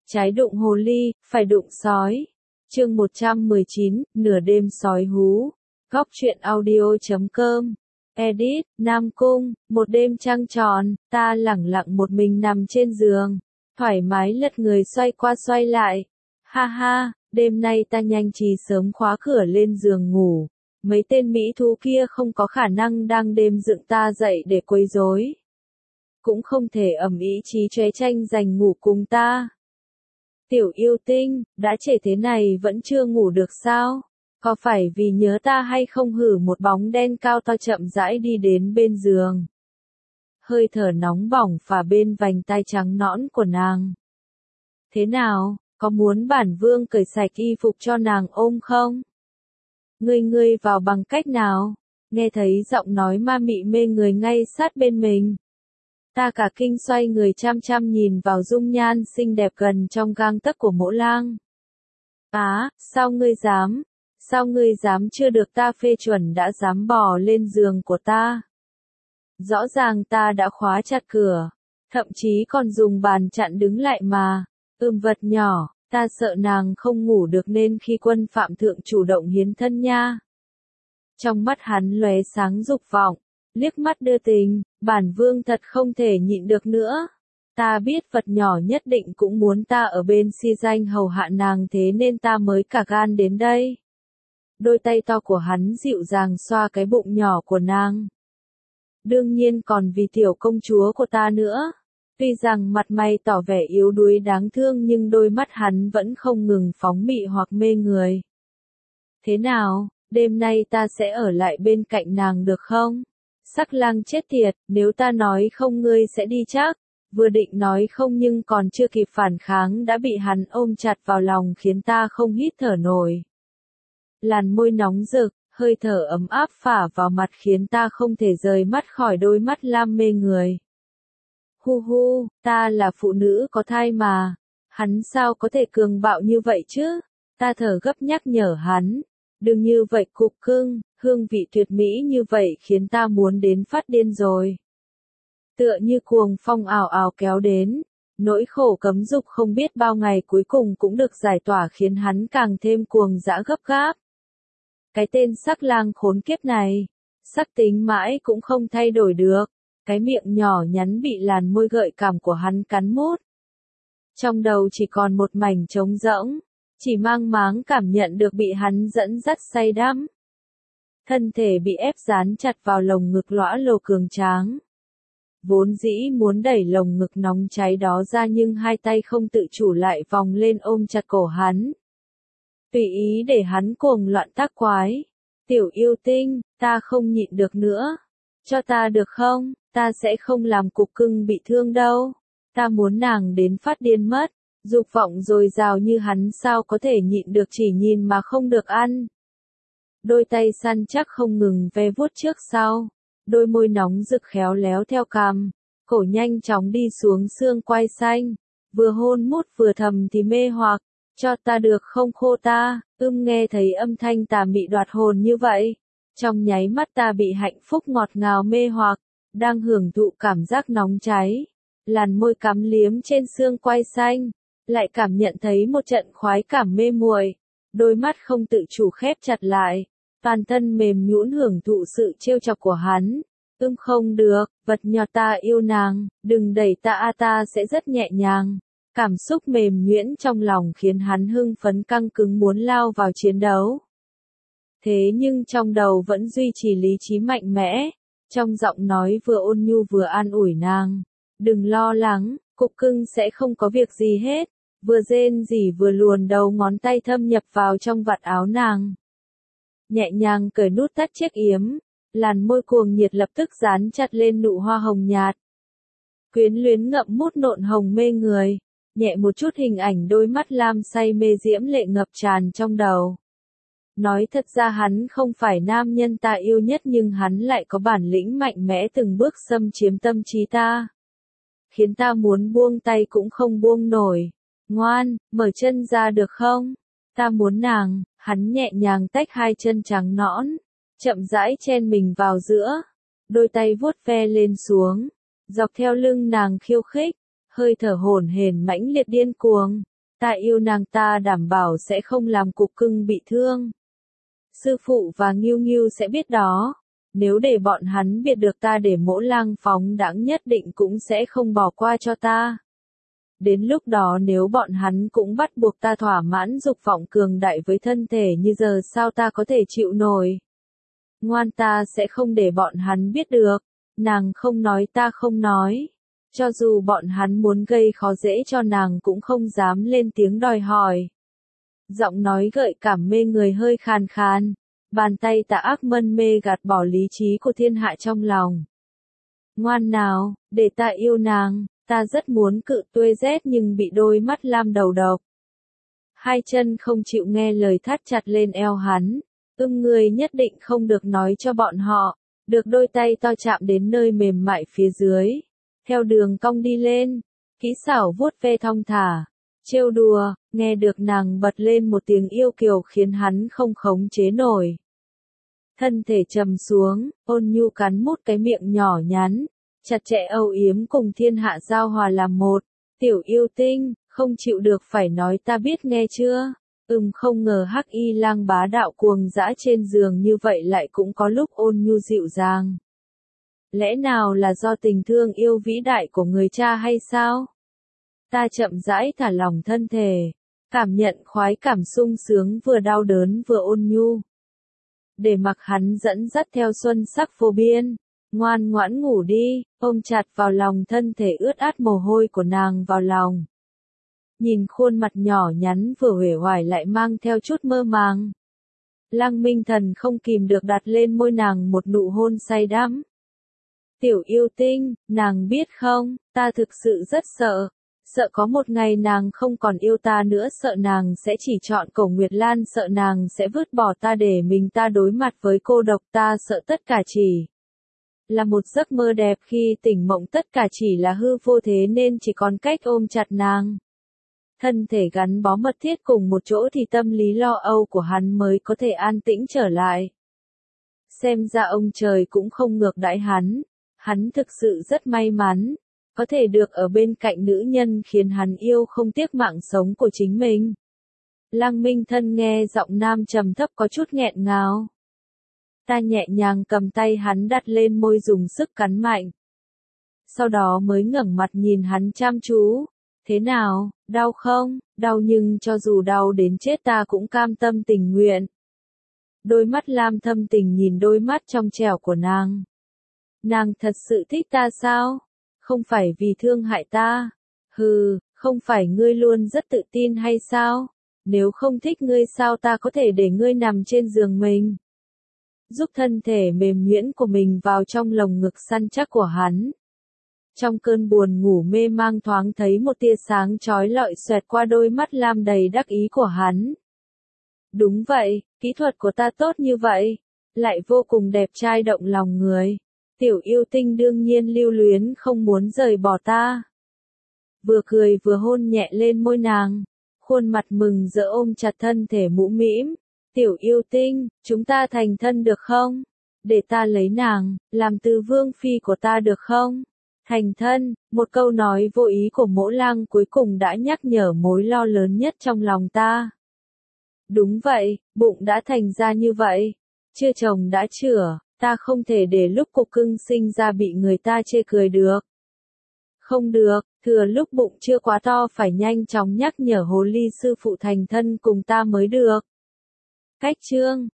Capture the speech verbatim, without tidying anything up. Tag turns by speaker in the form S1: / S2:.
S1: Trái đụng hồ ly, phải đụng sói. Chương một trăm mười chín, nửa đêm sói hú. Góc truyện audio chấm com. Edit, Nam Cung, một đêm trăng tròn, ta lẳng lặng một mình nằm trên giường, thoải mái lật người xoay qua xoay lại. Ha ha, đêm nay ta nhanh trí sớm khóa cửa lên giường ngủ. Mấy tên mỹ thú kia không có khả năng đang đêm dựng ta dậy để quấy rối. Cũng không thể ầm ĩ chí chóe tranh giành ngủ cùng ta. Tiểu yêu tinh, đã trễ thế này vẫn chưa ngủ được sao? Có phải vì nhớ ta hay không hử một bóng đen cao to chậm rãi đi đến bên giường. Hơi thở nóng bỏng phả bên vành tai trắng nõn của nàng. Thế nào, có muốn bản vương cởi sạch y phục cho nàng ôm không? Ngươi ngươi vào bằng cách nào? Nghe thấy giọng nói ma mị mê người ngay sát bên mình. Ta cả kinh xoay người chăm chăm nhìn vào dung nhan xinh đẹp gần trong gang tấc của Mỗ Lang. Á, sao ngươi dám? Sao ngươi dám chưa được ta phê chuẩn đã dám bò lên giường của ta? Rõ ràng ta đã khóa chặt cửa, thậm chí còn dùng bàn chặn đứng lại mà. Ưm vật nhỏ, ta sợ nàng không ngủ được nên khi quân phạm thượng chủ động hiến thân nha. Trong mắt hắn lóe sáng dục vọng, liếc mắt đưa tình, bản vương thật không thể nhịn được nữa. Ta biết vật nhỏ nhất định cũng muốn ta ở bên si danh hầu hạ nàng thế nên ta mới cả gan đến đây. Đôi tay to của hắn dịu dàng xoa cái bụng nhỏ của nàng. Đương nhiên còn vì tiểu công chúa của ta nữa. Tuy rằng mặt mày tỏ vẻ yếu đuối đáng thương nhưng đôi mắt hắn vẫn không ngừng phóng mị hoặc mê người. Thế nào, đêm nay ta sẽ ở lại bên cạnh nàng được không? Sắc lang chết tiệt, nếu ta nói không ngươi sẽ đi chắc. Vừa định nói không nhưng còn chưa kịp phản kháng đã bị hắn ôm chặt vào lòng khiến ta không hít thở nổi. Làn môi nóng rực, hơi thở ấm áp phả vào mặt khiến ta không thể rời mắt khỏi đôi mắt lam mê người. Hu hu, ta là phụ nữ có thai mà. Hắn sao có thể cường bạo như vậy chứ? Ta thở gấp nhắc nhở hắn. Đừng như vậy cục cưng, hương vị tuyệt mỹ như vậy khiến ta muốn đến phát điên rồi. Tựa như cuồng phong ảo ảo kéo đến, nỗi khổ cấm dục không biết bao ngày cuối cùng cũng được giải tỏa khiến hắn càng thêm cuồng dã gấp gáp. Cái tên sắc lang khốn kiếp này, sắc tính mãi cũng không thay đổi được, cái miệng nhỏ nhắn bị làn môi gợi cảm của hắn cắn mút. Trong đầu chỉ còn một mảnh trống rỗng, chỉ mang máng cảm nhận được bị hắn dẫn dắt say đắm. Thân thể bị ép dán chặt vào lồng ngực lõa lồ cường tráng. Vốn dĩ muốn đẩy lồng ngực nóng cháy đó ra nhưng hai tay không tự chủ lại vòng lên ôm chặt cổ hắn. Tùy ý để hắn cuồng loạn tác quái. Tiểu yêu tinh, ta không nhịn được nữa. Cho ta được không, ta sẽ không làm cục cưng bị thương đâu. Ta muốn nàng đến phát điên mất. Dục vọng dồi dào như hắn sao có thể nhịn được chỉ nhìn mà không được ăn. Đôi tay săn chắc không ngừng ve vuốt trước sau. Đôi môi nóng rực khéo léo theo cằm, cổ nhanh chóng đi xuống xương quai xanh, vừa hôn mút vừa thầm thì mê hoặc, cho ta được không khô ta, ưm nghe thấy âm thanh tà mị đoạt hồn như vậy, trong nháy mắt ta bị hạnh phúc ngọt ngào mê hoặc, đang hưởng thụ cảm giác nóng cháy, làn môi cắm liếm trên xương quai xanh, lại cảm nhận thấy một trận khoái cảm mê muội, đôi mắt không tự chủ khép chặt lại. Toàn thân mềm nhũn hưởng thụ sự trêu chọc của hắn. Ưm không được, vật nhỏ ta yêu nàng, đừng đẩy ta a ta sẽ rất nhẹ nhàng. Cảm xúc mềm nhuyễn trong lòng khiến hắn hưng phấn căng cứng muốn lao vào chiến đấu. Thế nhưng trong đầu vẫn duy trì lý trí mạnh mẽ. Trong giọng nói vừa ôn nhu vừa an ủi nàng. Đừng lo lắng, cục cưng sẽ không có việc gì hết. Vừa rên rỉ vừa luồn đầu ngón tay thâm nhập vào trong vạt áo nàng. Nhẹ nhàng cởi nút thắt chiếc yếm, làn môi cuồng nhiệt lập tức dán chặt lên nụ hoa hồng nhạt. Quyến luyến ngậm mút nộn hồng mê người, nhẹ một chút hình ảnh đôi mắt lam say mê diễm lệ ngập tràn trong đầu. Nói thật ra hắn không phải nam nhân ta yêu nhất nhưng hắn lại có bản lĩnh mạnh mẽ từng bước xâm chiếm tâm trí ta. Khiến ta muốn buông tay cũng không buông nổi. Ngoan, mở chân ra được không? Ta muốn nàng. Hắn nhẹ nhàng tách hai chân trắng nõn, chậm rãi chen mình vào giữa, đôi tay vuốt ve lên xuống, dọc theo lưng nàng khiêu khích, hơi thở hổn hển mãnh liệt điên cuồng, Ta yêu nàng, ta đảm bảo sẽ không làm cục cưng bị thương. Sư phụ và Nghiêu Nghiêu sẽ biết đó. Nếu để bọn hắn biết được ta để Mỗ Lang phóng đãng nhất định cũng sẽ không bỏ qua cho ta. Đến lúc đó nếu bọn hắn cũng bắt buộc ta thỏa mãn dục vọng cường đại với thân thể như giờ sao ta có thể chịu nổi. Ngoan, ta sẽ không để bọn hắn biết được. Nàng không nói, ta không nói. Cho dù bọn hắn muốn gây khó dễ cho nàng cũng không dám lên tiếng đòi hỏi. Giọng nói gợi cảm mê người hơi khàn khàn. Bàn tay Tạ Ác mân mê gạt bỏ lý trí của thiên hạ trong lòng. Ngoan nào, để ta yêu nàng. Ta rất muốn cự tuê rét nhưng bị đôi mắt lam đầu độc. Hai chân không chịu nghe lời thắt chặt lên eo hắn. Ưng người nhất định không được nói cho bọn họ. Được đôi tay to chạm đến nơi mềm mại phía dưới. Theo đường cong đi lên. Kỹ xảo vuốt ve thong thả. Trêu đùa, nghe được nàng bật lên một tiếng yêu kiều khiến hắn không khống chế nổi. Thân thể trầm xuống, ôn nhu cắn mút cái miệng nhỏ nhắn. Chặt chẽ âu yếm cùng thiên hạ giao hòa làm một. Tiểu yêu tinh, không chịu được phải nói ta biết nghe chưa? Ừm, không ngờ Hắc Y Lang bá đạo cuồng dã trên giường như vậy lại cũng có lúc ôn nhu dịu dàng. Lẽ nào là do tình thương yêu vĩ đại của người cha hay sao? Ta chậm rãi thả lỏng thân thể, cảm nhận khoái cảm sung sướng vừa đau đớn vừa ôn nhu. Để mặc hắn dẫn dắt theo xuân sắc vô biên. Ngoan ngoãn ngủ đi, ôm chặt vào lòng thân thể ướt át mồ hôi của nàng vào lòng. Nhìn khuôn mặt nhỏ nhắn vừa uể oải lại mang theo chút mơ màng. Lăng Minh Thần không kìm được đặt lên môi nàng một nụ hôn say đắm. Tiểu yêu tinh, nàng biết không, ta thực sự rất sợ. Sợ có một ngày nàng không còn yêu ta nữa, sợ nàng sẽ chỉ chọn Cổ Nguyệt Lan, sợ nàng sẽ vứt bỏ ta để mình ta đối mặt với cô độc, ta sợ tất cả chỉ là một giấc mơ đẹp, khi tỉnh mộng tất cả chỉ là hư vô, thế nên chỉ còn cách ôm chặt nàng. Thân thể gắn bó mật thiết cùng một chỗ thì tâm lý lo âu của hắn mới có thể an tĩnh trở lại. Xem ra ông trời cũng không ngược đãi hắn, hắn thực sự rất may mắn, có thể được ở bên cạnh nữ nhân khiến hắn yêu không tiếc mạng sống của chính mình. Lăng Minh Thân nghe giọng nam trầm thấp có chút nghẹn ngào. Ta nhẹ nhàng cầm tay hắn đặt lên môi dùng sức cắn mạnh. Sau đó mới ngẩng mặt nhìn hắn chăm chú. Thế nào, đau không? Đau, nhưng cho dù đau đến chết ta cũng cam tâm tình nguyện. Đôi mắt lam thâm tình nhìn đôi mắt trong trẻo của nàng. Nàng thật sự thích ta sao? Không phải vì thương hại ta. Hừ, không phải ngươi luôn rất tự tin hay sao? Nếu không thích ngươi sao ta có thể để ngươi nằm trên giường mình? Giúp thân thể mềm nhuyễn của mình vào trong lồng ngực săn chắc của hắn. Trong cơn buồn ngủ mê mang thoáng thấy một tia sáng chói lọi xoẹt qua đôi mắt lam đầy đắc ý của hắn. Đúng vậy, kỹ thuật của ta tốt như vậy, lại vô cùng đẹp trai động lòng người. Tiểu yêu tinh đương nhiên lưu luyến không muốn rời bỏ ta. Vừa cười vừa hôn nhẹ lên môi nàng, khuôn mặt mừng rỡ ôm chặt thân thể mũ mĩm. Tiểu yêu tinh, chúng ta thành thân được không? Để ta lấy nàng, làm từ vương phi của ta được không? Thành thân, một câu nói vô ý của Mỗ Lang cuối cùng đã nhắc nhở mối lo lớn nhất trong lòng ta. Đúng vậy, bụng đã thành ra như vậy. Chưa chồng đã chửa, ta không thể để lúc cục cưng sinh ra bị người ta chê cười được. Không được, thừa lúc bụng chưa quá to phải nhanh chóng nhắc nhở hồ ly sư phụ thành thân cùng ta mới được. Cách chương